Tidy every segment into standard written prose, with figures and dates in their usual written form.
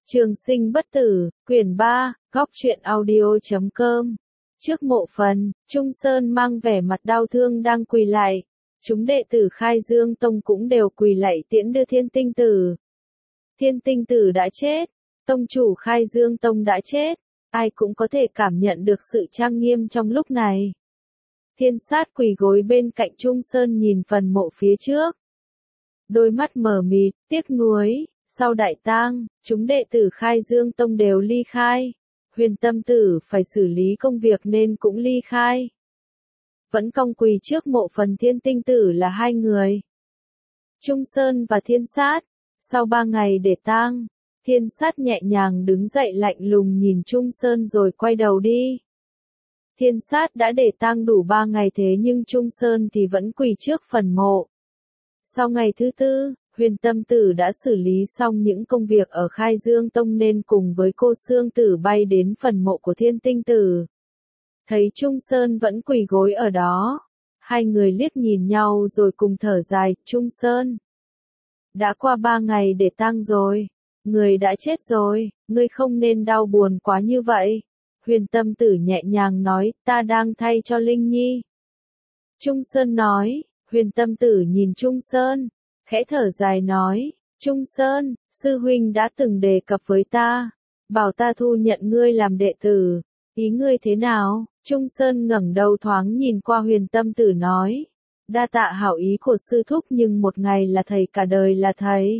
Trường sinh bất tử, quyển 3, góc truyện audio.com. Trước mộ phần, Trung Sơn mang vẻ mặt đau thương đang quỳ lại. Chúng đệ tử Khai Dương Tông cũng đều quỳ lạy tiễn đưa Thiên Tinh Tử. Thiên Tinh Tử đã chết, tông chủ Khai Dương Tông đã chết, ai cũng có thể cảm nhận được sự trang nghiêm trong lúc này. Thiên Sát quỳ gối bên cạnh Trung Sơn nhìn phần mộ phía trước. Đôi mắt mờ mịt, tiếc nuối. Sau đại tang, chúng đệ tử Khai Dương Tông đều ly khai. Huyền Tâm Tử phải xử lý công việc nên cũng ly khai. Vẫn cong quỳ trước mộ phần Thiên Tinh Tử là hai người. Trung Sơn và Thiên Sát. Sau 3 ngày để tang, Thiên Sát nhẹ nhàng đứng dậy lạnh lùng nhìn Trung Sơn rồi quay đầu đi. Thiên Sát đã để tang đủ 3 ngày thế nhưng Trung Sơn thì vẫn quỳ trước phần mộ. Sau ngày thứ tư, Huyền Tâm Tử đã xử lý xong những công việc ở Khai Dương Tông nên cùng với cô Sương Tử bay đến phần mộ của Thiên Tinh Tử. Thấy Trung Sơn vẫn quỳ gối ở đó, hai người liếc nhìn nhau rồi cùng thở dài. Trung Sơn, đã qua 3 ngày để tang rồi, người đã chết rồi, ngươi không nên đau buồn quá như vậy. Huyền Tâm Tử nhẹ nhàng nói, ta đang thay cho Linh Nhi. Trung Sơn nói. Huyền Tâm Tử nhìn Trung Sơn, khẽ thở dài nói, Trung Sơn, sư huynh đã từng đề cập với ta, bảo ta thu nhận ngươi làm đệ tử, ý ngươi thế nào? Trung Sơn ngẩng đầu thoáng nhìn qua Huyền Tâm Tử nói, đa tạ hảo ý của sư thúc nhưng một ngày là thầy cả đời là thầy.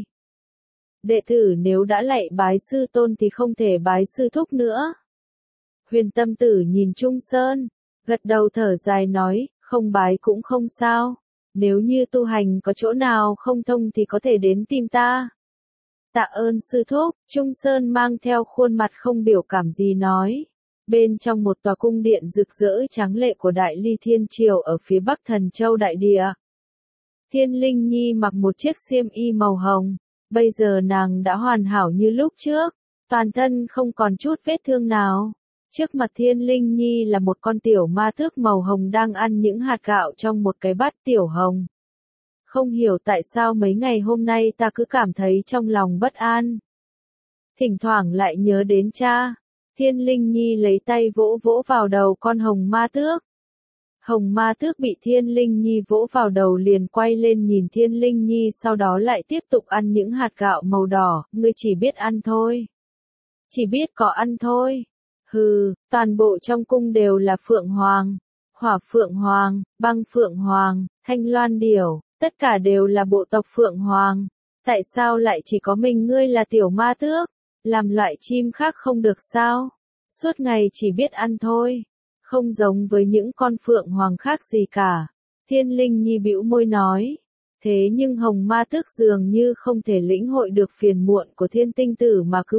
Đệ tử nếu đã lạy bái sư tôn thì không thể bái sư thúc nữa. Huyền Tâm Tử nhìn Trung Sơn, gật đầu thở dài nói, không bái cũng không sao. Nếu như tu hành có chỗ nào không thông thì có thể đến tìm ta. Tạ ơn sư thúc, Trung Sơn mang theo khuôn mặt không biểu cảm gì nói. Bên trong một tòa cung điện rực rỡ tráng lệ của Đại Ly Thiên Triều ở phía bắc Thần Châu Đại Địa. Thiên Linh Nhi mặc một chiếc xiêm y màu hồng, bây giờ nàng đã hoàn hảo như lúc trước, toàn thân không còn chút vết thương nào. Trước mặt Thiên Linh Nhi là một con tiểu ma tước màu hồng đang ăn những hạt gạo trong một cái bát tiểu hồng. Không hiểu tại sao mấy ngày hôm nay ta cứ cảm thấy trong lòng bất an. Thỉnh thoảng lại nhớ đến cha. Thiên Linh Nhi lấy tay vỗ vỗ vào đầu con hồng ma tước. Hồng ma tước bị Thiên Linh Nhi vỗ vào đầu liền quay lên nhìn Thiên Linh Nhi sau đó lại tiếp tục ăn những hạt gạo màu đỏ. Ngươi chỉ biết ăn thôi. Chỉ biết có ăn thôi. Hừ, toàn bộ trong cung đều là Phượng Hoàng, Hỏa Phượng Hoàng, Băng Phượng Hoàng, Thanh Loan Điểu, tất cả đều là bộ tộc Phượng Hoàng. Tại sao lại chỉ có mình ngươi là tiểu ma tước? Làm loại chim khác không được sao? Suốt ngày chỉ biết ăn thôi. Không giống với những con Phượng Hoàng khác gì cả. Thiên Linh Nhi bĩu môi nói. Thế nhưng hồng ma tước dường như không thể lĩnh hội được phiền muộn của Thiên Tinh Tử mà cứ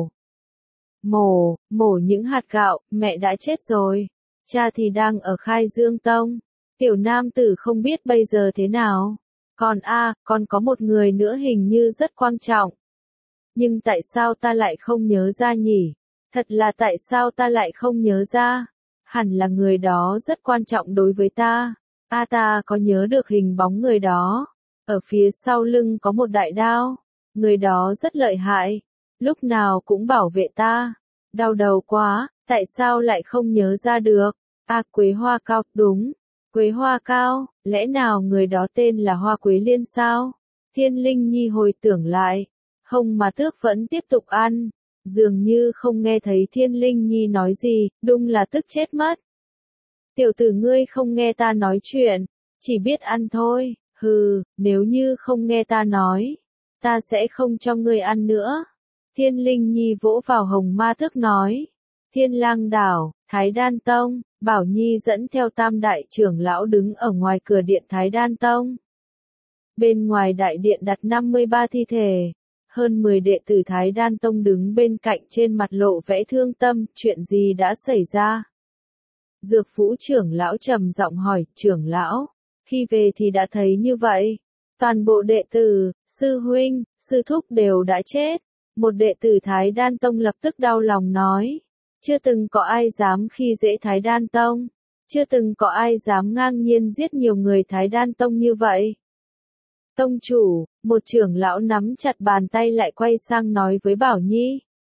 mổ những hạt gạo. Mẹ đã chết rồi, cha thì đang ở Khai Dương Tông, tiểu nam tử không biết bây giờ thế nào. Còn có một người nữa hình như rất quan trọng. Nhưng tại sao ta lại không nhớ ra nhỉ? Thật là tại sao ta lại không nhớ ra? Hẳn là người đó rất quan trọng đối với ta. Ta có nhớ được hình bóng người đó. Ở phía sau lưng có một đại đao. Người đó rất lợi hại. Lúc nào cũng bảo vệ ta. Đau đầu quá, tại sao lại không nhớ ra được? Quế Hoa Cao, đúng. Quế Hoa Cao, lẽ nào người đó tên là Hoa Quế Liên sao? Thiên Linh Nhi hồi tưởng lại. Hồng ma tước vẫn tiếp tục ăn. Dường như không nghe thấy Thiên Linh Nhi nói gì, đúng là tức chết mất. Tiểu tử ngươi không nghe ta nói chuyện, chỉ biết ăn thôi. Hừ, nếu như không nghe ta nói, ta sẽ không cho ngươi ăn nữa. Thiên Linh Nhi vỗ vào hồng ma tước nói. Thiên Lang Đảo, Thái Đan Tông, Bảo Nhi dẫn theo tam đại trưởng lão đứng ở ngoài cửa điện Thái Đan Tông. Bên ngoài đại điện đặt 53 thi thể. Hơn 10 đệ tử Thái Đan Tông đứng bên cạnh trên mặt lộ vẻ thương tâm. Chuyện gì đã xảy ra? Dược Vũ trưởng lão trầm giọng hỏi. Trưởng lão, khi về thì đã thấy như vậy. Toàn bộ đệ tử, sư huynh, sư thúc đều đã chết. Một đệ tử Thái Đan Tông lập tức đau lòng nói. Chưa từng có ai dám khi dễ Thái Đan Tông. Chưa từng có ai dám ngang nhiên giết nhiều người Thái Đan Tông như vậy. Tông chủ, một trưởng lão nắm chặt bàn tay lại quay sang nói với Bảo Nhi.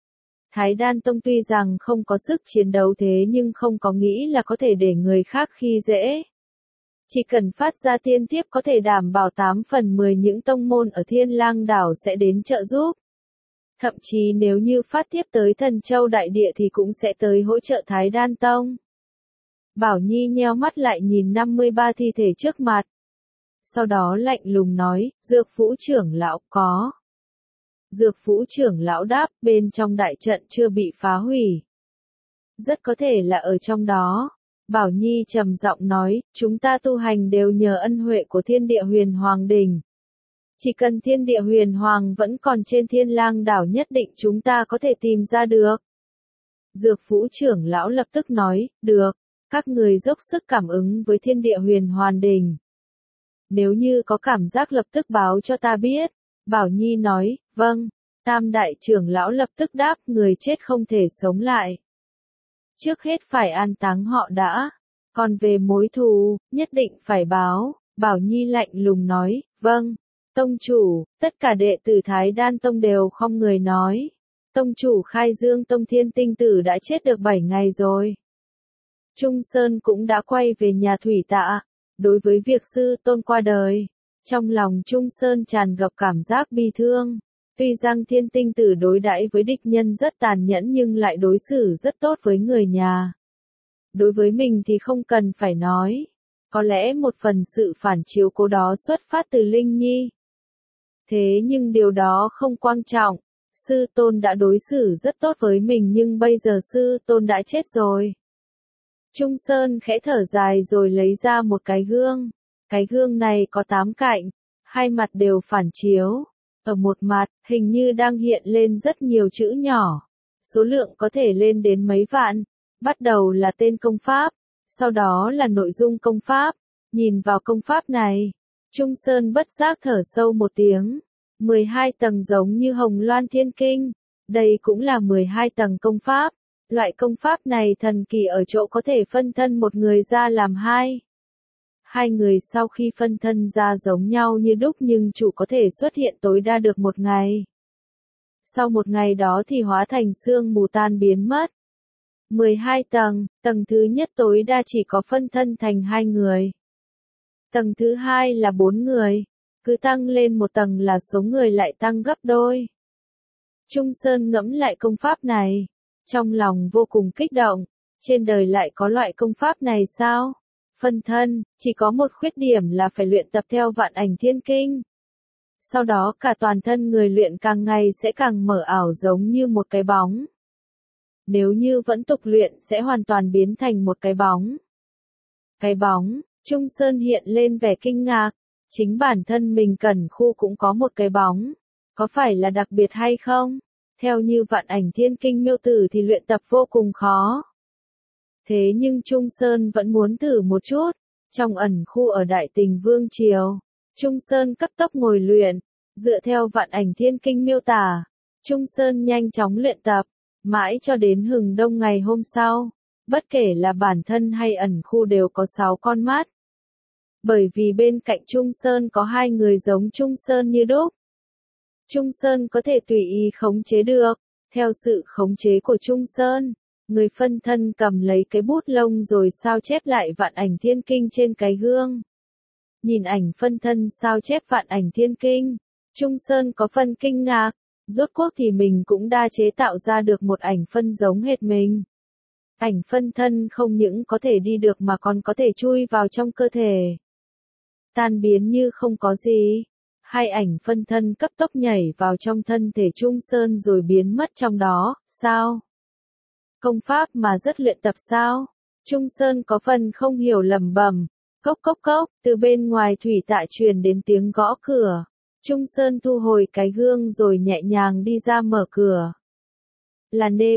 Thái Đan Tông tuy rằng không có sức chiến đấu thế nhưng không có nghĩ là có thể để người khác khi dễ. Chỉ cần phát ra tiên tiếp có thể đảm bảo 8 phần 10 những tông môn ở Thiên Lang đảo sẽ đến trợ giúp. Thậm chí nếu như phát tiếp tới Thần Châu Đại Địa thì cũng sẽ tới hỗ trợ Thái Đan Tông. Bảo Nhi nheo mắt lại nhìn 53 thi thể trước mặt. Sau đó lạnh lùng nói, Dược Vũ trưởng lão có. Dược Vũ trưởng lão đáp, bên trong đại trận chưa bị phá hủy. Rất có thể là ở trong đó. Bảo Nhi trầm giọng nói, chúng ta tu hành đều nhờ ân huệ của Thiên Địa Huyền Hoàng Đình. Chỉ cần Thiên Địa Huyền Hoàng vẫn còn trên Thiên Lang đảo nhất định chúng ta có thể tìm ra được. Dược Vũ trưởng lão lập tức nói, được, các người dốc sức cảm ứng với Thiên Địa Huyền Hoàng Đình. Nếu như có cảm giác lập tức báo cho ta biết. Bảo Nhi nói, vâng. Tam đại trưởng lão lập tức đáp, người chết không thể sống lại. Trước hết phải an táng họ đã. Còn về mối thù, nhất định phải báo. Bảo Nhi lạnh lùng nói, vâng. Tông chủ, tất cả đệ tử Thái Đan Tông đều không người nói. Tông chủ Khai Dương Tông Thiên Tinh Tử đã chết được 7 ngày rồi. Trung Sơn cũng đã quay về nhà thủy tạ. Đối với việc sư tôn qua đời, trong lòng Trung Sơn tràn ngập cảm giác bi thương. Tuy rằng Thiên Tinh Tử đối đãi với địch nhân rất tàn nhẫn nhưng lại đối xử rất tốt với người nhà. Đối với mình thì không cần phải nói. Có lẽ một phần sự phản chiếu cố đó xuất phát từ Linh Nhi. Thế nhưng điều đó không quan trọng. Sư tôn đã đối xử rất tốt với mình nhưng bây giờ sư tôn đã chết rồi. Trung Sơn khẽ thở dài rồi lấy ra một cái gương. Cái gương này có 8 cạnh, hai mặt đều phản chiếu. Ở một mặt, hình như đang hiện lên rất nhiều chữ nhỏ. Số lượng có thể lên đến mấy vạn. Bắt đầu là tên công pháp, sau đó là nội dung công pháp. Nhìn vào công pháp này, Trung Sơn bất giác thở sâu một tiếng. 12 tầng giống như Hồng Loan Thiên Kinh. Đây cũng là 12 tầng công pháp. Loại công pháp này thần kỳ ở chỗ có thể phân thân một người ra làm hai. Hai người sau khi phân thân ra giống nhau như đúc nhưng chủ có thể xuất hiện tối đa được một ngày. Sau một ngày đó thì hóa thành sương mù tan biến mất. 12 tầng, tầng thứ nhất tối đa chỉ có phân thân thành 2 người. Tầng thứ hai là 4 người. Cứ tăng lên một tầng là số người lại tăng gấp đôi. Trung Sơn ngẫm lại công pháp này. Trong lòng vô cùng kích động. Trên đời lại có loại công pháp này sao? Phân thân, chỉ có một khuyết điểm là phải luyện tập theo Vạn Ảnh Thiên Kinh. Sau đó cả toàn thân người luyện càng ngày sẽ càng mở ảo giống như một cái bóng. Nếu như vẫn tục luyện sẽ hoàn toàn biến thành một cái bóng. Cái bóng, Trung Sơn hiện lên vẻ kinh ngạc. Chính bản thân mình Cẩn Khu cũng có một cái bóng. Có phải là đặc biệt hay không? Theo như Vạn Ảnh Thiên Kinh miêu tả thì luyện tập vô cùng khó. Thế nhưng Trung Sơn vẫn muốn thử một chút. Trong ẩn khu ở Đại Tình Vương Triều, Trung Sơn cấp tốc ngồi luyện. Dựa theo Vạn Ảnh Thiên Kinh miêu tả, Trung Sơn nhanh chóng luyện tập. Mãi cho đến hừng đông ngày hôm sau. Bất kể là bản thân hay ẩn khu đều có 6 con mắt. Bởi vì bên cạnh Trung Sơn có 2 người giống Trung Sơn như đúc. Trung Sơn có thể tùy ý khống chế được. Theo sự khống chế của Trung Sơn, người phân thân cầm lấy cái bút lông rồi sao chép lại Vạn Ảnh Thiên Kinh trên cái gương. Nhìn ảnh phân thân sao chép Vạn Ảnh Thiên Kinh, Trung Sơn có phần kinh ngạc. Rốt cuộc thì mình cũng đã chế tạo ra được một ảnh phân giống hệt mình. Ảnh phân thân không những có thể đi được mà còn có thể chui vào trong cơ thể. Tan biến như không có gì. 2 ảnh phân thân cấp tốc nhảy vào trong thân thể Trung Sơn rồi biến mất trong đó, sao? Công pháp mà rất luyện tập sao? Trung Sơn có phần không hiểu lẩm bẩm. Cốc cốc cốc, từ bên ngoài thủy tạ truyền đến tiếng gõ cửa. Trung Sơn thu hồi cái gương rồi nhẹ nhàng đi ra mở cửa. Là Nê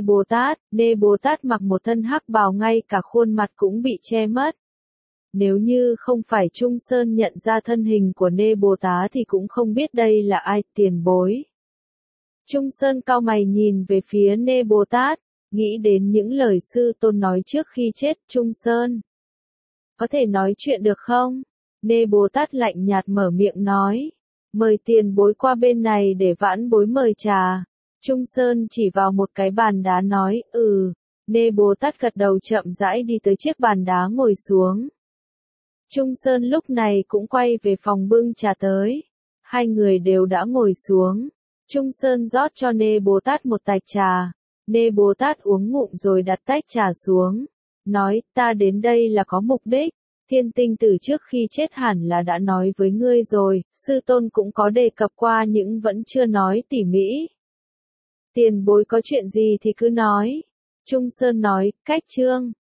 Bồ Tát mặc một thân hắc bào ngay cả khuôn mặt cũng bị che mất. Nếu như không phải Trung Sơn nhận ra thân hình của Nê Bồ Tát thì cũng không biết đây là ai, tiền bối. Trung Sơn cau mày nhìn về phía Nê Bồ Tát, nghĩ đến những lời sư tôn nói trước khi chết. Trung Sơn, có thể nói chuyện được không? Nê Bồ Tát lạnh nhạt mở miệng nói, mời tiền bối qua bên này để vãn bối mời trà. Trung Sơn chỉ vào một cái bàn đá nói, Nê Bồ Tát gật đầu chậm rãi đi tới chiếc bàn đá ngồi xuống. Trung Sơn lúc này cũng quay về phòng bưng trà tới. Hai người đều đã ngồi xuống. Trung Sơn rót cho Nê Bồ Tát một tách trà. Nê Bồ Tát uống ngụm rồi đặt tách trà xuống. Nói, ta đến đây là có mục đích. Thiên Tinh Tử trước khi chết hẳn là đã nói với ngươi rồi, sư tôn cũng có đề cập qua nhưng vẫn chưa nói tỉ mỉ. Tiền bối có chuyện gì thì cứ nói. Trung Sơn nói, cách chương.